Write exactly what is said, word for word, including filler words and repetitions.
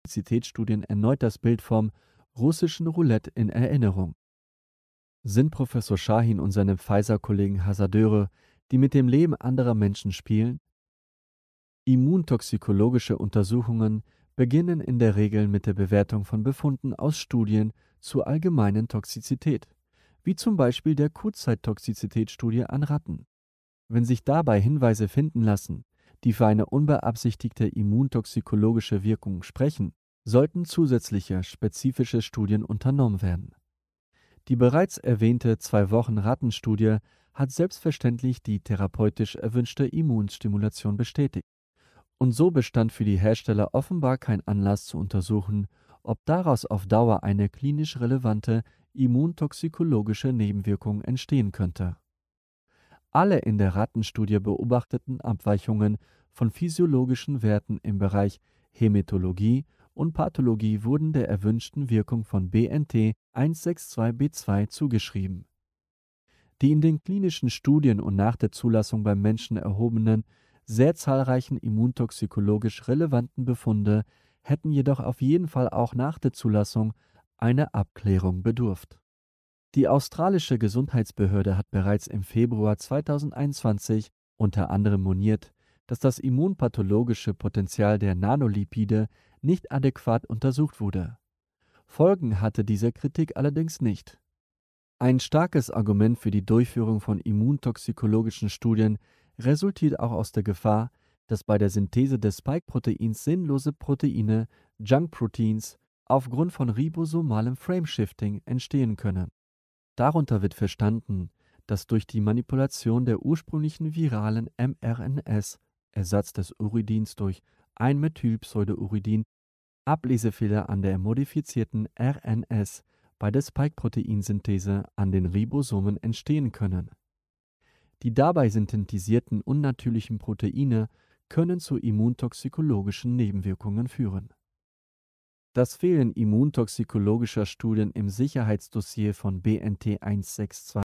Toxizitätsstudien erneut das Bild vom russischen Roulette in Erinnerung. Sind Professor Shahin und seine Pfizer-Kollegen Hasardeure, die mit dem Leben anderer Menschen spielen? Immuntoxikologische Untersuchungen beginnen in der Regel mit der Bewertung von Befunden aus Studien zur allgemeinen Toxizität, wie zum Beispiel der Kurzzeittoxizitätsstudie an Ratten. Wenn sich dabei Hinweise finden lassen, die für eine unbeabsichtigte immuntoxikologische Wirkung sprechen, sollten zusätzliche spezifische Studien unternommen werden. Die bereits erwähnte Zwei-Wochen-Rattenstudie hat selbstverständlich die therapeutisch erwünschte Immunstimulation bestätigt. Und so bestand für die Hersteller offenbar kein Anlass zu untersuchen, ob daraus auf Dauer eine klinisch relevante immuntoxikologische Nebenwirkung entstehen könnte. Alle in der Rattenstudie beobachteten Abweichungen von physiologischen Werten im Bereich Hämatologie und Pathologie wurden der erwünschten Wirkung von B N T eins sechs zwei B zwei zugeschrieben. Die in den klinischen Studien und nach der Zulassung beim Menschen erhobenen, sehr zahlreichen immuntoxikologisch relevanten Befunde hätten jedoch auf jeden Fall auch nach der Zulassung einer Abklärung bedurft. Die australische Gesundheitsbehörde hat bereits im Februar zweitausendeinundzwanzig unter anderem moniert, dass das immunpathologische Potenzial der Nanolipide nicht adäquat untersucht wurde. Folgen hatte diese Kritik allerdings nicht. Ein starkes Argument für die Durchführung von immuntoxikologischen Studien resultiert auch aus der Gefahr, dass bei der Synthese des Spike-Proteins sinnlose Proteine, Junk-Proteins, aufgrund von ribosomalem Frameshifting entstehen können. Darunter wird verstanden, dass durch die Manipulation der ursprünglichen viralen mRNS, Ersatz des Uridins durch ein Methylpseudouridin, Ablesefehler an der modifizierten R N S bei der Spike-Proteinsynthese an den Ribosomen entstehen können. Die dabei synthetisierten unnatürlichen Proteine können zu immuntoxikologischen Nebenwirkungen führen. Das Fehlen immuntoxikologischer Studien im Sicherheitsdossier von B N T eins sechs zwei